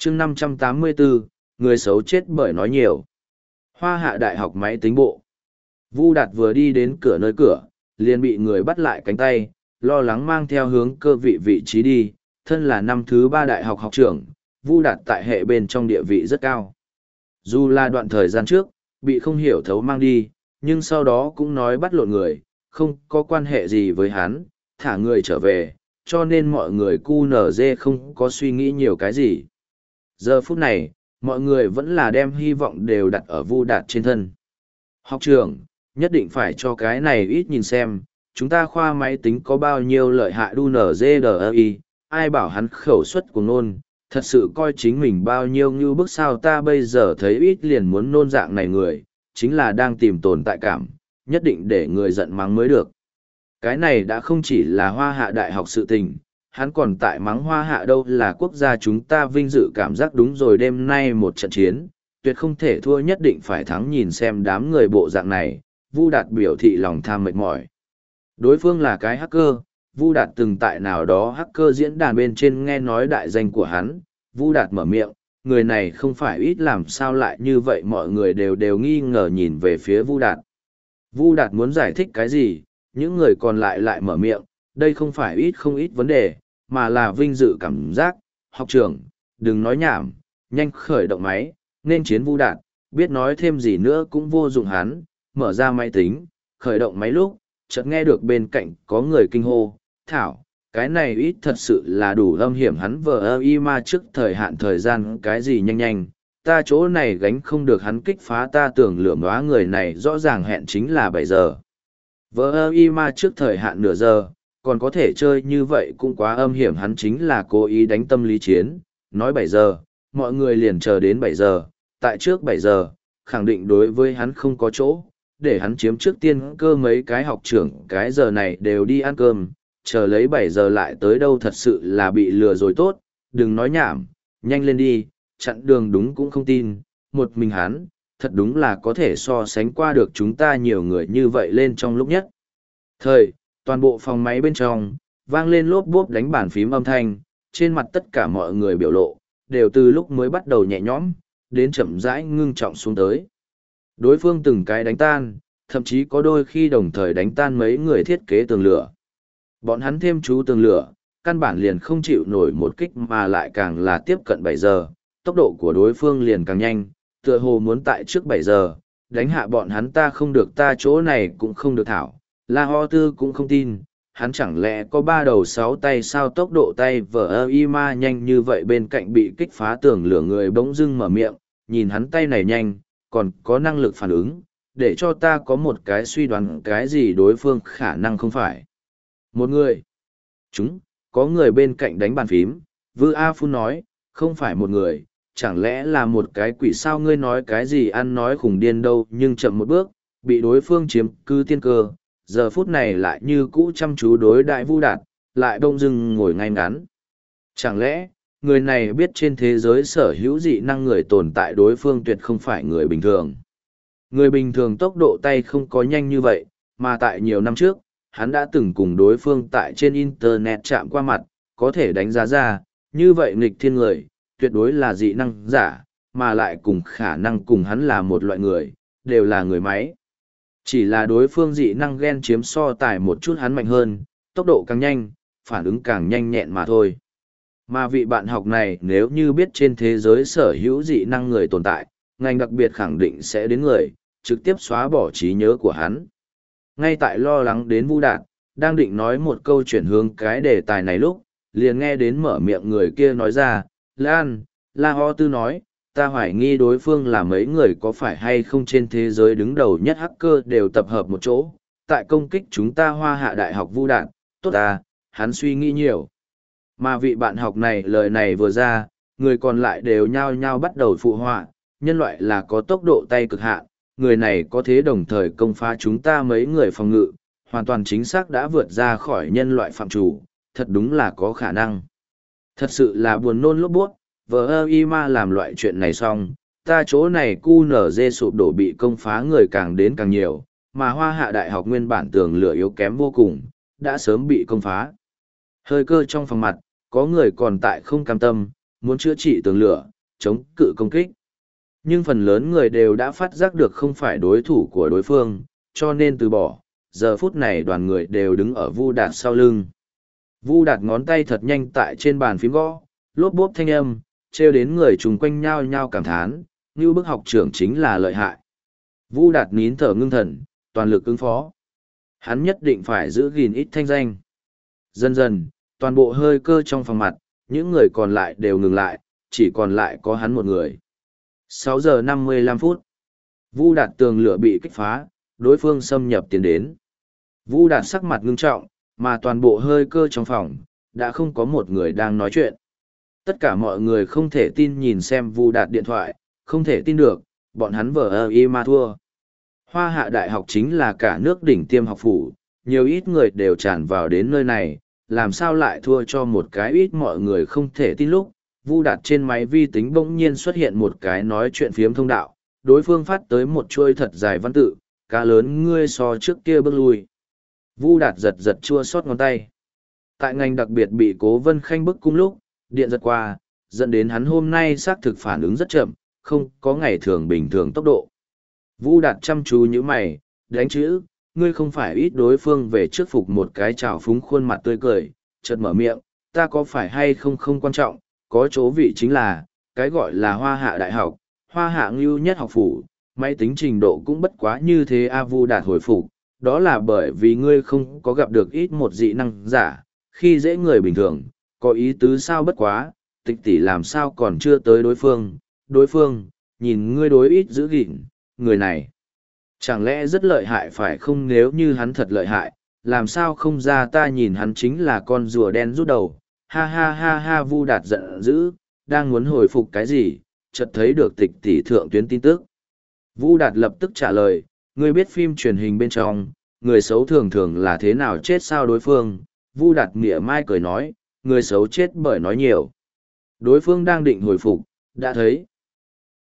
chương 584, người xấu chết bởi nói nhiều. Hoa Hạ Đại học Máy tính bộ. Vu Đạt vừa đi đến nơi cửa, liền bị người bắt lại cánh tay, lo lắng mang theo hướng cơ vị trí đi. Thân là năm thứ 3 đại học học trưởng, Vu Đạt tại hệ bên trong địa vị rất cao. Dù là đoạn thời gian trước, bị không hiểu thấu mang đi, nhưng sau đó cũng nói bắt lộn người, không có quan hệ gì với hắn, thả người trở về, cho nên mọi người QNZ không có suy nghĩ nhiều cái gì. Giờ phút này, mọi người vẫn là đem hy vọng đều đặt ở Vu Đạt trên thân. Học trưởng, nhất định phải cho cái này ít nhìn xem, chúng ta khoa máy tính có bao nhiêu lợi hại DUNZDI, ai bảo hắn khẩu suất của nôn, thật sự coi chính mình bao nhiêu như bức sao ta bây giờ thấy ít liền muốn nôn dạng này người, chính là đang tìm tồn tại cảm, nhất định để người giận mắng mới được. Cái này đã không chỉ là Hoa Hạ Đại học sự tình, hắn còn tại mắng Hoa Hạ đâu là quốc gia chúng ta vinh dự cảm giác đúng rồi đêm nay một trận chiến, tuyệt không thể thua nhất định phải thắng nhìn xem đám người bộ dạng này, Vu Đạt biểu thị lòng tham mệt mỏi. Đối phương là cái hacker, Vu Đạt từng tại nào đó hacker diễn đàn bên trên nghe nói đại danh của hắn, Vu Đạt mở miệng, người này không phải ít làm sao lại như vậy mọi người đều nghi ngờ nhìn về phía Vu Đạt. Vu Đạt muốn giải thích cái gì, những người còn lại mở miệng, đây không phải ít không ít vấn đề, mà là vinh dự cảm giác, học trưởng, đừng nói nhảm, nhanh khởi động máy, nên chiến Vu Đạt, biết nói thêm gì nữa cũng vô dụng hắn, mở ra máy tính, khởi động máy lúc, chợt nghe được bên cạnh có người kinh hô, thảo, cái này ít thật sự là đủ âm hiểm hắn vờ y ma trước thời hạn thời gian cái gì nhanh, ta chỗ này gánh không được hắn kích phá ta tưởng lửa hóa người này rõ ràng hẹn chính là 7 giờ. Vờ y ma trước thời hạn nửa giờ, còn có thể chơi như vậy cũng quá âm hiểm hắn chính là cố ý đánh tâm lý chiến, nói 7 giờ, mọi người liền chờ đến 7 giờ, tại trước 7 giờ, khẳng định đối với hắn không có chỗ, để hắn chiếm trước tiên cơ mấy cái học trưởng cái giờ này đều đi ăn cơm, chờ lấy 7 giờ lại tới đâu thật sự là bị lừa rồi tốt, đừng nói nhảm, nhanh lên đi, chặn đường đúng cũng không tin, một mình hắn, thật đúng là có thể so sánh qua được chúng ta nhiều người như vậy lên trong lúc nhất. Toàn bộ phòng máy bên trong, vang lên lốp bốp đánh bàn phím âm thanh, trên mặt tất cả mọi người biểu lộ, đều từ lúc mới bắt đầu nhẹ nhõm, đến chậm rãi ngưng trọng xuống tới. Đối phương từng cái đánh tan, thậm chí có đôi khi đồng thời đánh tan mấy người thiết kế tường lửa. Bọn hắn thêm chú tường lửa, căn bản liền không chịu nổi một kích mà lại càng là tiếp cận 7 giờ, tốc độ của đối phương liền càng nhanh, tựa hồ muốn tại trước 7 giờ, đánh hạ bọn hắn ta không được ta chỗ này cũng không được thảo. La Ho Tư cũng không tin, hắn chẳng lẽ có 3 đầu 6 tay sao tốc độ tay vờ y ma nhanh như vậy bên cạnh bị kích phá tường lửa người bỗng dưng mở miệng, nhìn hắn tay này nhanh, còn có năng lực phản ứng, để cho ta có một cái suy đoán cái gì đối phương khả năng không phải. Một người. Có người bên cạnh đánh bàn phím, Vư A Phu nói, không phải một người, chẳng lẽ là một cái quỷ sao ngươi nói cái gì ăn nói khủng điên đâu nhưng chậm một bước, bị đối phương chiếm cứ tiên cơ, giờ phút này lại như cũ chăm chú đối đại Vu Đạt, lại đông dưng ngồi ngay ngắn. Chẳng lẽ, người này biết trên thế giới sở hữu dị năng người tồn tại đối phương tuyệt không phải người bình thường. Người bình thường tốc độ tay không có nhanh như vậy, mà tại nhiều năm trước, hắn đã từng cùng đối phương tại trên Internet chạm qua mặt, có thể đánh giá ra, như vậy nghịch thiên người, tuyệt đối là dị năng giả, mà lại cùng khả năng cùng hắn là một loại người, đều là người máy. Chỉ là đối phương dị năng gen chiếm so tài một chút hắn mạnh hơn, tốc độ càng nhanh, phản ứng càng nhanh nhẹn mà thôi. Mà vị bạn học này nếu như biết trên thế giới sở hữu dị năng người tồn tại, ngành đặc biệt khẳng định sẽ đến người, trực tiếp xóa bỏ trí nhớ của hắn. Ngay tại lo lắng đến Vu Đạt, đang định nói một câu chuyển hướng cái đề tài này lúc, liền nghe đến mở miệng người kia nói ra, La Ho Tư nói, ta hoài nghi đối phương là mấy người có phải hay không trên thế giới đứng đầu nhất hacker đều tập hợp một chỗ, tại công kích chúng ta Hoa Hạ Đại học Vu Đạt, tốt à, hắn suy nghĩ nhiều. Mà vị bạn học này lời này vừa ra, người còn lại đều nhao nhao bắt đầu phụ họa, nhân loại là có tốc độ tay cực hạn, người này có thế đồng thời công phá chúng ta mấy người phòng ngự, hoàn toàn chính xác đã vượt ra khỏi nhân loại phạm chủ, thật đúng là có khả năng. Thật sự là buồn nôn lốp buốt, vờ y ma làm loại chuyện này xong, ta chỗ này QNZ sụp đổ bị công phá người càng đến càng nhiều, mà Hoa Hạ Đại học nguyên bản tường lửa yếu kém vô cùng, đã sớm bị công phá. Hơi cơ trong phòng mặt, có người còn tại không cam tâm, muốn chữa trị tường lửa, chống cự công kích. Nhưng phần lớn người đều đã phát giác được không phải đối thủ của đối phương, cho nên từ bỏ. Giờ phút này đoàn người đều đứng ở Vu Đạt sau lưng. Vu Đạt ngón tay thật nhanh tại trên bàn phím gõ, lốp bốp thanh âm, trêu đến người chung quanh nhao nhao cảm thán, như bức học trưởng chính là lợi hại. Vu Đạt nín thở ngưng thần, toàn lực ứng phó. Hắn nhất định phải giữ gìn ít thanh danh. Dần dần, toàn bộ hơi cơ trong phòng mặt, những người còn lại đều ngừng lại, chỉ còn lại có hắn một người. 6 giờ 55 phút. Vu Đạt tường lửa bị kích phá, đối phương xâm nhập tiến đến. Vu Đạt sắc mặt ngưng trọng, mà toàn bộ hơi cơ trong phòng, đã không có một người đang nói chuyện. Tất cả mọi người không thể tin nhìn xem Vu Đạt điện thoại, không thể tin được, bọn hắn vờ y mà thua. Hoa Hạ Đại học chính là cả nước đỉnh tiêm học phủ, nhiều ít người đều tràn vào đến nơi này, làm sao lại thua cho một cái ít mọi người không thể tin lúc. Vu Đạt trên máy vi tính bỗng nhiên xuất hiện một cái nói chuyện phiếm thông đạo, đối phương phát tới một chuôi thật dài văn tự, cá lớn ngươi so trước kia bước lui. Vu Đạt giật giật chua xót ngón tay. Tại ngành đặc biệt bị Cố Vân Khanh bức cung lúc, điện giật qua, dẫn đến hắn hôm nay xác thực phản ứng rất chậm, không có ngày thường bình thường tốc độ. Vu Đạt chăm chú như mày, đánh chữ, ngươi không phải ít đối phương về trước phục một cái trào phúng khuôn mặt tươi cười, chợt mở miệng, ta có phải hay không không quan trọng, có chỗ vị chính là, cái gọi là Hoa Hạ Đại học, Hoa Hạ ngưu nhất học phủ, máy tính trình độ cũng bất quá như thế. Vu Đạt hồi phục, đó là bởi vì ngươi không có gặp được ít một dị năng giả, khi dễ người bình thường, có ý tứ sao bất quá, tịch tỷ làm sao còn chưa tới đối phương, nhìn ngươi đối ít giữ gìn, người này. Chẳng lẽ rất lợi hại phải không? Nếu như hắn thật lợi hại, làm sao không ra ta nhìn hắn chính là con rùa đen rút đầu, ha ha ha ha. Vu Đạt giận dữ, đang muốn hồi phục cái gì, chợt thấy được tịch tỷ thượng tuyến tin tức. Vu Đạt lập tức trả lời, ngươi biết phim truyền hình bên trong, người xấu thường thường là thế nào chết sao? Đối phương, Vu Đạt mỉa mai cười nói, người xấu chết bởi nói nhiều. Đối phương đang định hồi phục, đã thấy